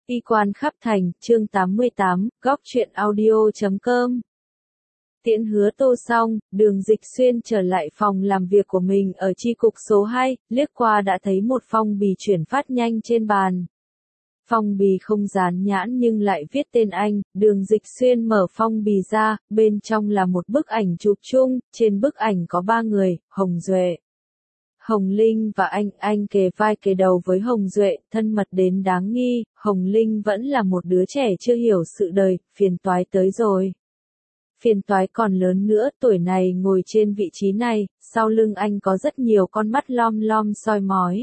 Y quan khắp thành, chương 88, góc truyện audio.com. Tiễn Hứa Tô xong, Đường Dịch Xuyên trở lại phòng làm việc của mình ở chi cục số 2, liếc qua đã thấy một phong bì chuyển phát nhanh trên bàn. Phong bì không dán nhãn nhưng lại viết tên anh. Đường Dịch Xuyên mở phong bì ra, bên trong là một bức ảnh chụp chung, trên bức ảnh có 3 người, Hồng Duệ, Hồng Linh và anh kề vai kề đầu với Hồng Duệ, thân mật đến đáng nghi. Hồng Linh vẫn là một đứa trẻ chưa hiểu sự đời, phiền toái tới rồi. Phiền toái còn lớn nữa, tuổi này ngồi trên vị trí này, sau lưng anh có rất nhiều con mắt lom lom soi mói.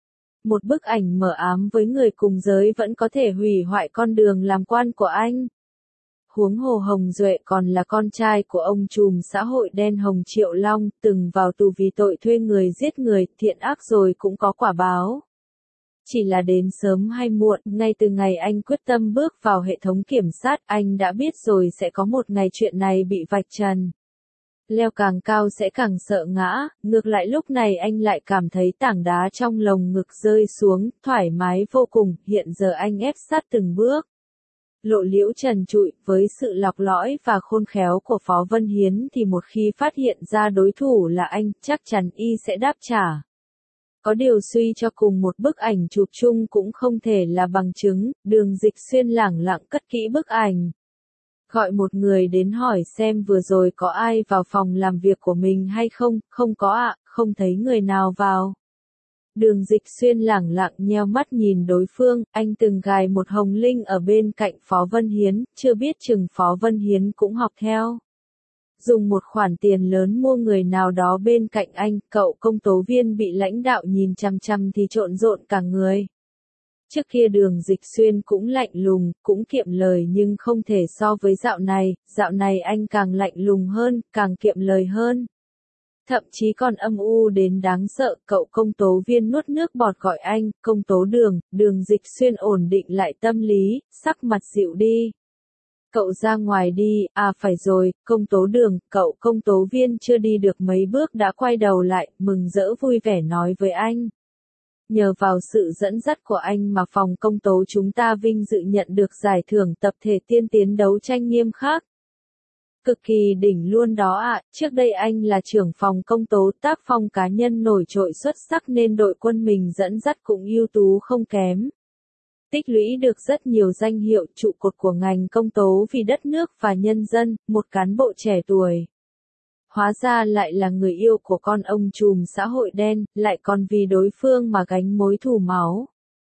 Một bức ảnh mờ ám với người cùng giới vẫn có thể hủy hoại con đường làm quan của anh. Huống hồ Hồng Duệ còn là con trai của ông trùm xã hội đen Hồng Triệu Long, từng vào tù vì tội thuê người giết người, thiện ác rồi cũng có quả báo. Chỉ là đến sớm hay muộn, ngay từ ngày anh quyết tâm bước vào hệ thống kiểm sát, anh đã biết rồi sẽ có một ngày chuyện này bị vạch trần. Leo càng cao sẽ càng sợ ngã, ngược lại lúc này anh lại cảm thấy tảng đá trong lồng ngực rơi xuống, thoải mái vô cùng, hiện giờ anh ép sát từng bước. Lộ liễu trần trụi, với sự lọc lõi và khôn khéo của Phó Vân Hiến thì một khi phát hiện ra đối thủ là anh, chắc chắn y sẽ đáp trả. Có điều suy cho cùng một bức ảnh chụp chung cũng không thể là bằng chứng. Đường Dịch Xuyên lẳng lặng cất kỹ bức ảnh. Gọi một người đến hỏi xem vừa rồi có ai vào phòng làm việc của mình hay không. Không có ạ, không thấy người nào vào. Đường Dịch Xuyên lẳng lặng nheo mắt nhìn đối phương, anh từng gài một Hồng Linh ở bên cạnh Phó Vân Hiến, chưa biết chừng Phó Vân Hiến cũng học theo. Dùng một khoản tiền lớn mua người nào đó bên cạnh anh, cậu công tố viên bị lãnh đạo nhìn chằm chằm thì trộn rộn cả người. Trước kia Đường Dịch Xuyên cũng lạnh lùng, cũng kiệm lời nhưng không thể so với dạo này anh càng lạnh lùng hơn, càng kiệm lời hơn. Thậm chí còn âm u đến đáng sợ, cậu công tố viên nuốt nước bọt gọi anh, công tố Đường. Đường Dịch Xuyên ổn định lại tâm lý, sắc mặt dịu đi. Cậu ra ngoài đi, à phải rồi, công tố Đường. Cậu công tố viên chưa đi được mấy bước đã quay đầu lại, mừng rỡ vui vẻ nói với anh. Nhờ vào sự dẫn dắt của anh mà phòng công tố chúng ta vinh dự nhận được giải thưởng tập thể tiên tiến đấu tranh nghiêm khắc. Cực kỳ đỉnh luôn đó ạ, trước đây anh là trưởng phòng công tố, tác phong cá nhân nổi trội xuất sắc nên đội quân mình dẫn dắt cũng ưu tú không kém. Tích lũy được rất nhiều danh hiệu, trụ cột của ngành công tố vì đất nước và nhân dân, một cán bộ trẻ tuổi. Hóa ra lại là người yêu của con ông trùm xã hội đen, lại còn vì đối phương mà gánh mối thù máu.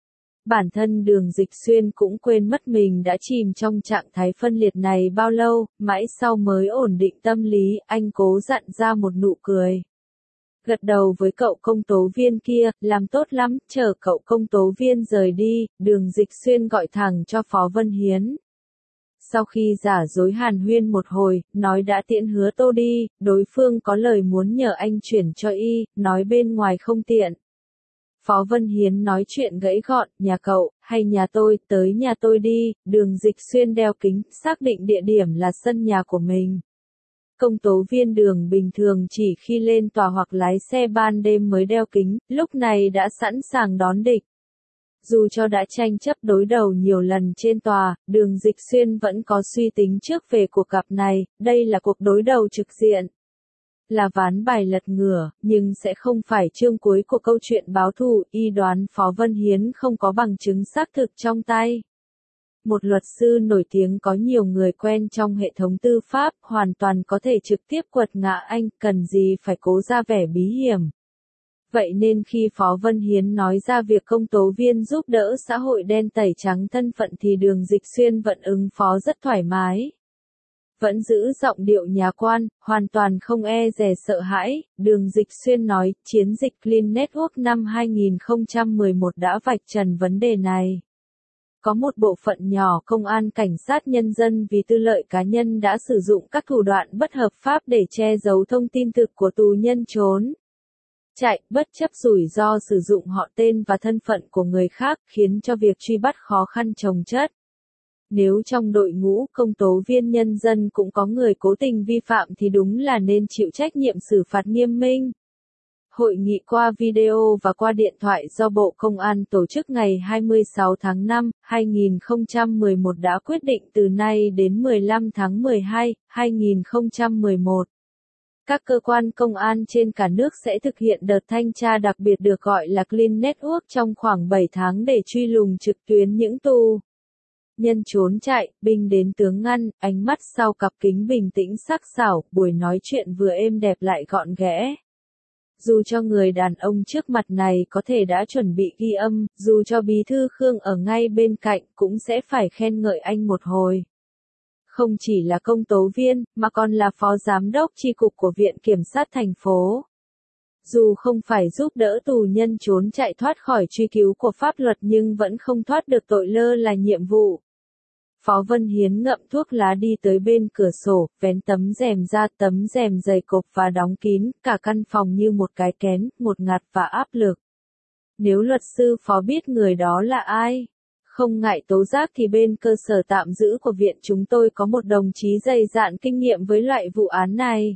Bản thân Đường Dịch Xuyên cũng quên mất mình đã chìm trong trạng thái phân liệt này bao lâu, mãi sau mới ổn định tâm lý, anh cố dặn ra một nụ cười. Gật đầu với cậu công tố viên kia, làm tốt lắm, chờ cậu công tố viên rời đi, Đường Dịch Xuyên gọi thẳng cho Phó Vân Hiến. Sau khi giả dối hàn huyên một hồi, nói đã tiễn Hứa Tô đi, đối phương có lời muốn nhờ anh chuyển cho y, nói bên ngoài không tiện. Phó Vân Hiến nói chuyện gãy gọn, nhà cậu, hay nhà tôi, tới nhà tôi đi. Đường Dịch Xuyên đeo kính, xác định địa điểm là sân nhà của mình. Công tố viên Đường bình thường chỉ khi lên tòa hoặc lái xe ban đêm mới đeo kính, lúc này đã sẵn sàng đón địch. Dù cho đã tranh chấp đối đầu nhiều lần trên tòa, Đường Dịch Xuyên vẫn có suy tính trước về cuộc gặp này, đây là cuộc đối đầu trực diện. Là ván bài lật ngửa, nhưng sẽ không phải chương cuối của câu chuyện báo thù, y đoán Phó Vân Hiến không có bằng chứng xác thực trong tay. Một luật sư nổi tiếng có nhiều người quen trong hệ thống tư pháp, hoàn toàn có thể trực tiếp quật ngã anh, cần gì phải cố ra vẻ bí hiểm. Vậy nên khi Phó Vân Hiến nói ra việc công tố viên giúp đỡ xã hội đen tẩy trắng thân phận thì Đường Dịch Xuyên vẫn ứng phó rất thoải mái. Vẫn giữ giọng điệu nhà quan, hoàn toàn không e dè sợ hãi. Đường Dịch Xuyên nói, chiến dịch Clean Network năm 2011 đã vạch trần vấn đề này. Có một bộ phận nhỏ công an cảnh sát nhân dân vì tư lợi cá nhân đã sử dụng các thủ đoạn bất hợp pháp để che giấu thông tin thực của tù nhân trốn chạy, bất chấp rủi ro sử dụng họ tên và thân phận của người khác, khiến cho việc truy bắt khó khăn chồng chất. Nếu trong đội ngũ công tố viên nhân dân cũng có người cố tình vi phạm thì đúng là nên chịu trách nhiệm xử phạt nghiêm minh. Hội nghị qua video và qua điện thoại do Bộ Công an tổ chức ngày 26 tháng 5, 2011 đã quyết định từ nay đến 15 tháng 12, 2011. Các cơ quan công an trên cả nước sẽ thực hiện đợt thanh tra đặc biệt được gọi là Clean Network trong khoảng 7 tháng để truy lùng trực tuyến những tù nhân trốn chạy, binh đến tướng ngăn, ánh mắt sau cặp kính bình tĩnh sắc sảo, buổi nói chuyện vừa êm đẹp lại gọn ghẽ. Dù cho người đàn ông trước mặt này có thể đã chuẩn bị ghi âm, dù cho bí thư Khương ở ngay bên cạnh cũng sẽ phải khen ngợi anh một hồi. Không chỉ là công tố viên, mà còn là phó giám đốc chi cục của Viện Kiểm sát thành phố. Dù không phải giúp đỡ tù nhân trốn chạy thoát khỏi truy cứu của pháp luật nhưng vẫn không thoát được tội lơ là nhiệm vụ. Phó Vân Hiến ngậm thuốc lá đi tới bên cửa sổ, vén tấm rèm ra, tấm rèm dày cộp và đóng kín, cả căn phòng như một cái kén, ngột ngạt và áp lực. Nếu luật sư Phó biết người đó là ai, không ngại tố giác thì bên cơ sở tạm giữ của viện chúng tôi có một đồng chí dày dạn kinh nghiệm với loại vụ án này.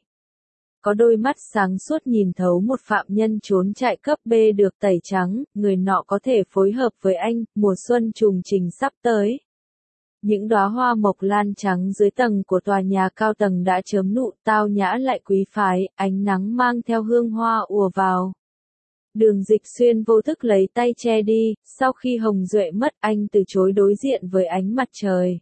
Có đôi mắt sáng suốt nhìn thấu một phạm nhân trốn chạy cấp B được tẩy trắng, người nọ có thể phối hợp với anh, mùa xuân trùng trình sắp tới. Những đóa hoa mộc lan trắng dưới tầng của tòa nhà cao tầng đã chớm nụ, tao nhã lại quý phái, ánh nắng mang theo hương hoa ùa vào. Đường Dịch Xuyên vô thức lấy tay che đi, sau khi Hồng Duệ mất anh từ chối đối diện với ánh mặt trời.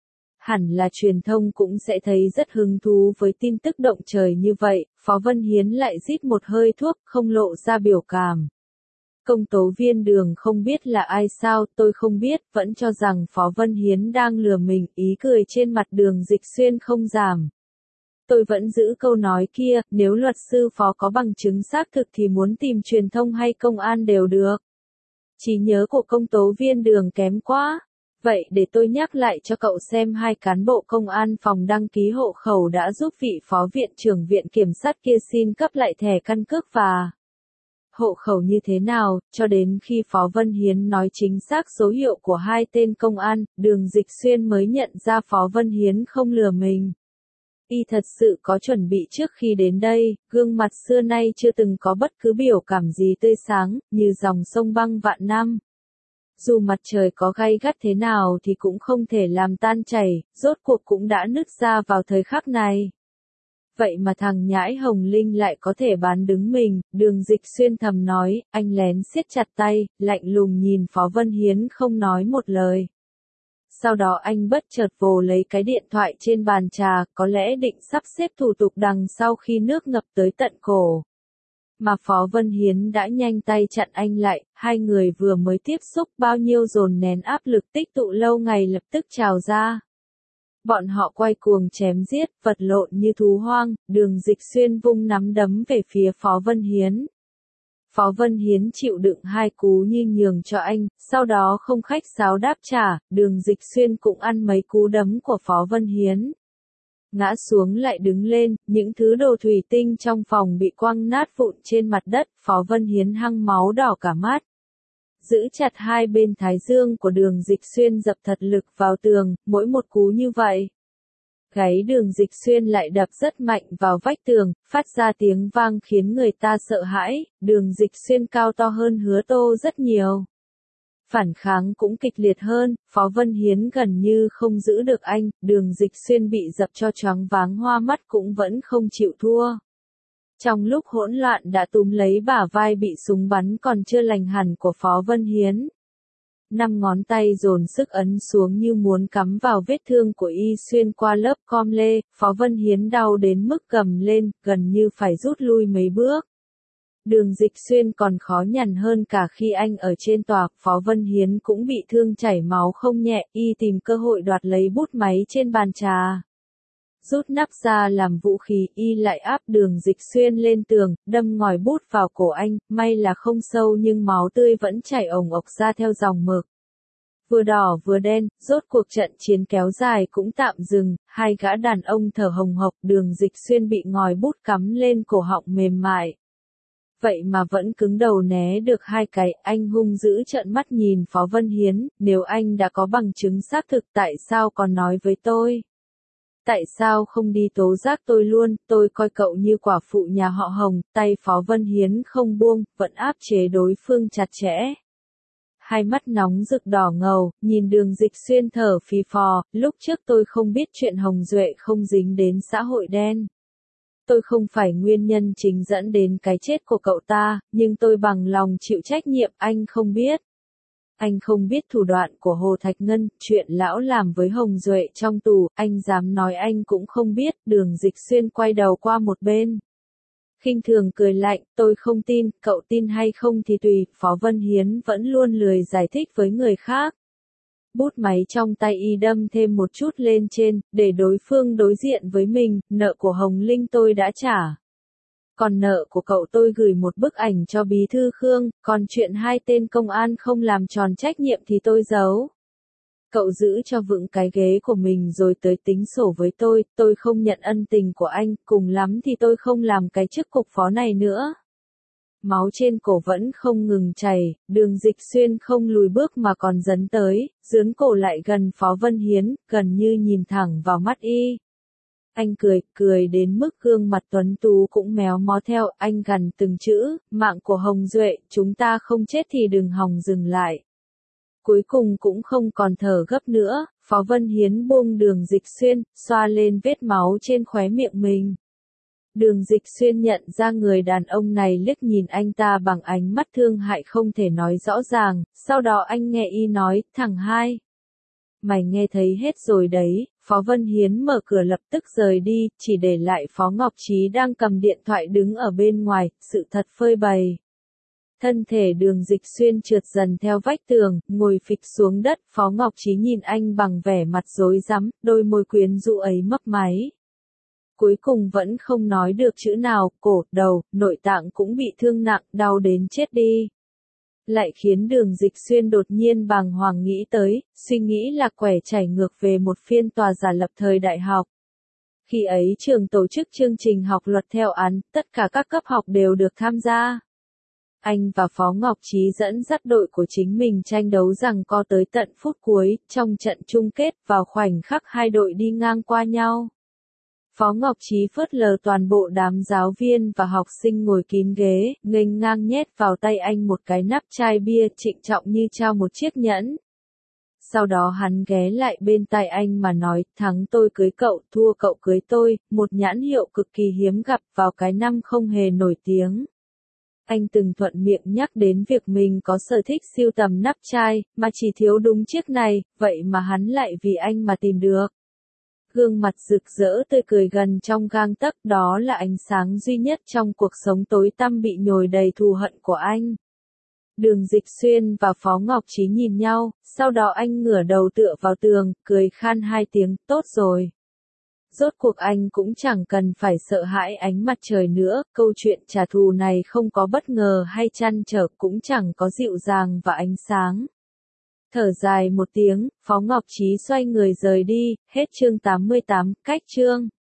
Hẳn là truyền thông cũng sẽ thấy rất hứng thú với tin tức động trời như vậy, Phó Vân Hiến lại rít một hơi thuốc, không lộ ra biểu cảm. Công tố viên Đường không biết là ai sao, tôi không biết, vẫn cho rằng Phó Vân Hiến đang lừa mình, ý cười trên mặt Đường Dịch Xuyên không giảm. Tôi vẫn giữ câu nói kia, nếu luật sư Phó có bằng chứng xác thực thì muốn tìm truyền thông hay công an đều được. Trí nhớ của công tố viên Đường kém quá. Vậy để tôi nhắc lại cho cậu xem hai cán bộ công an phòng đăng ký hộ khẩu đã giúp vị phó viện trưởng viện kiểm sát kia xin cấp lại thẻ căn cước và hộ khẩu như thế nào, cho đến khi Phó Vân Hiến nói chính xác số hiệu của hai tên công an, Đường Dịch Xuyên mới nhận ra Phó Vân Hiến không lừa mình. Y thật sự có chuẩn bị trước khi đến đây, gương mặt xưa nay chưa từng có bất cứ biểu cảm gì tươi sáng, như dòng sông băng vạn năm. Dù mặt trời có gay gắt thế nào thì cũng không thể làm tan chảy, rốt cuộc cũng đã nứt ra vào thời khắc này. Vậy mà thằng nhãi Hồng Linh lại có thể bán đứng mình, Đường Dịch Xuyên thầm nói, anh lén siết chặt tay, lạnh lùng nhìn Phó Vân Hiến không nói một lời. Sau đó anh bất chợt vồ lấy cái điện thoại trên bàn trà, có lẽ định sắp xếp thủ tục đằng sau khi nước ngập tới tận cổ. Mà Phó Vân Hiến đã nhanh tay chặn anh lại, hai người vừa mới tiếp xúc bao nhiêu dồn nén áp lực tích tụ lâu ngày lập tức trào ra. Bọn họ quay cuồng chém giết, vật lộn như thú hoang, Đường Dịch Xuyên vung nắm đấm về phía Phó Vân Hiến. Phó Vân Hiến chịu đựng hai cú như nhường cho anh, sau đó không khách sáo đáp trả, Đường Dịch Xuyên cũng ăn mấy cú đấm của Phó Vân Hiến. Ngã xuống lại đứng lên, những thứ đồ thủy tinh trong phòng bị quăng nát vụn trên mặt đất, Phó Vân Hiến hăng máu đỏ cả mắt. Giữ chặt hai bên thái dương của Đường Dịch Xuyên dập thật lực vào tường, mỗi một cú như vậy. Gáy Đường Dịch Xuyên lại đập rất mạnh vào vách tường, phát ra tiếng vang khiến người ta sợ hãi, Đường Dịch Xuyên cao to hơn Hứa Tô rất nhiều. Phản kháng cũng kịch liệt hơn, Phó Vân Hiến gần như không giữ được anh, Đường Dịch Xuyên bị dập cho choáng váng hoa mắt cũng vẫn không chịu thua. Trong lúc hỗn loạn đã túm lấy bả vai bị súng bắn còn chưa lành hẳn của Phó Vân Hiến. 5 ngón tay dồn sức ấn xuống như muốn cắm vào vết thương của y xuyên qua lớp com lê, Phó Vân Hiến đau đến mức gầm lên, gần như phải rút lui mấy bước. Đường Dịch Xuyên còn khó nhằn hơn cả khi anh ở trên tòa, Phó Vân Hiến cũng bị thương chảy máu không nhẹ, y tìm cơ hội đoạt lấy bút máy trên bàn trà. Rút nắp ra làm vũ khí, y lại áp Đường Dịch Xuyên lên tường, đâm ngòi bút vào cổ anh, may là không sâu nhưng máu tươi vẫn chảy ồng ộc ra theo dòng mực. Vừa đỏ vừa đen, rốt cuộc trận chiến kéo dài cũng tạm dừng, hai gã đàn ông thở hồng hộc, Đường Dịch Xuyên bị ngòi bút cắm lên cổ họng mềm mại. Vậy mà vẫn cứng đầu né được hai cái, anh hung dữ trợn mắt nhìn Phó Vân Hiến, nếu anh đã có bằng chứng xác thực tại sao còn nói với tôi? tại sao không đi tố giác tôi luôn, tôi coi cậu như quả phụ nhà họ Hồng, tay Phó Vân Hiến không buông, vẫn áp chế đối phương chặt chẽ. Hai mắt nóng rực đỏ ngầu, nhìn Đường Dịch Xuyên thở phì phò, lúc trước tôi không biết chuyện Hồng Duệ không dính đến xã hội đen. Tôi không phải nguyên nhân chính dẫn đến cái chết của cậu ta, nhưng tôi bằng lòng chịu trách nhiệm, anh không biết. Anh không biết thủ đoạn của Hồ Thạch Ngân, chuyện lão làm với Hồng Duệ trong tù, anh dám nói anh cũng không biết. Đường Dịch Xuyên quay đầu qua một bên. Khinh thường cười lạnh, tôi không tin, cậu tin hay không thì tùy, Phó Vân Hiến vẫn luôn lười giải thích với người khác. Bút máy trong tay y đâm thêm một chút lên trên, để đối phương đối diện với mình, nợ của Hồng Linh tôi đã trả. Còn nợ của cậu tôi gửi một bức ảnh cho bí thư Khương, còn chuyện hai tên công an không làm tròn trách nhiệm thì tôi giấu. Cậu giữ cho vững cái ghế của mình rồi tới tính sổ với tôi không nhận ân tình của anh, cùng lắm thì tôi không làm cái chức cục phó này nữa. Máu trên cổ vẫn không ngừng chảy, Đường Dịch Xuyên không lùi bước mà còn dấn tới, dướn cổ lại gần Phó Vân Hiến, gần như nhìn thẳng vào mắt y. Anh cười đến mức gương mặt tuấn tú cũng méo mó theo, anh gằn từng chữ, mạng của Hồng Duệ, chúng ta không chết thì đừng hòng dừng lại. Cuối cùng cũng không còn thở gấp nữa, Phó Vân Hiến buông Đường Dịch Xuyên, xoa lên vết máu trên khóe miệng mình. Đường Dịch Xuyên nhận ra người đàn ông này liếc nhìn anh ta bằng ánh mắt thương hại không thể nói rõ ràng, sau đó anh nghe y nói, thằng hai. Mày nghe thấy hết rồi đấy, Phó Vân Hiến mở cửa lập tức rời đi, chỉ để lại Phó Ngọc Trí đang cầm điện thoại đứng ở bên ngoài, sự thật phơi bày. Thân thể Đường Dịch Xuyên trượt dần theo vách tường, ngồi phịch xuống đất, Phó Ngọc Trí nhìn anh bằng vẻ mặt rối rắm, đôi môi quyến rũ ấy mấp máy. Cuối cùng vẫn không nói được chữ nào, cổ, đầu, nội tạng cũng bị thương nặng, đau đến chết đi. Lại khiến Đường Dịch Xuyên đột nhiên bàng hoàng nghĩ tới, suy nghĩ là quẻ chảy ngược về một phiên tòa giả lập thời đại học. Khi ấy trường tổ chức chương trình học luật theo án, tất cả các cấp học đều được tham gia. Anh và Phó Ngọc Trí dẫn dắt đội của chính mình tranh đấu giằng co tới tận phút cuối, trong trận chung kết, vào khoảnh khắc hai đội đi ngang qua nhau. Phó Ngọc Trí phớt lờ toàn bộ đám giáo viên và học sinh ngồi kín ghế, nghênh ngang nhét vào tay anh một cái nắp chai bia, trịnh trọng như trao một chiếc nhẫn. Sau đó hắn ghé lại bên tai anh mà nói, thắng tôi cưới cậu, thua cậu cưới tôi, một nhãn hiệu cực kỳ hiếm gặp vào cái năm không hề nổi tiếng. Anh từng thuận miệng nhắc đến việc mình có sở thích sưu tầm nắp chai, mà chỉ thiếu đúng chiếc này, vậy mà hắn lại vì anh mà tìm được. Gương mặt rực rỡ tươi cười gần trong gang tấc, đó là ánh sáng duy nhất trong cuộc sống tối tăm bị nhồi đầy thù hận của anh. Đường Dịch Xuyên và Phó Ngọc Trí nhìn nhau, sau đó anh ngửa đầu tựa vào tường, cười khan hai tiếng, tốt rồi. Rốt cuộc anh cũng chẳng cần phải sợ hãi ánh mặt trời nữa, câu chuyện trả thù này không có bất ngờ hay trăn trở, cũng chẳng có dịu dàng và ánh sáng. Thở dài một tiếng, Phó Ngọc Trí xoay người rời đi, hết chương 88, cách chương.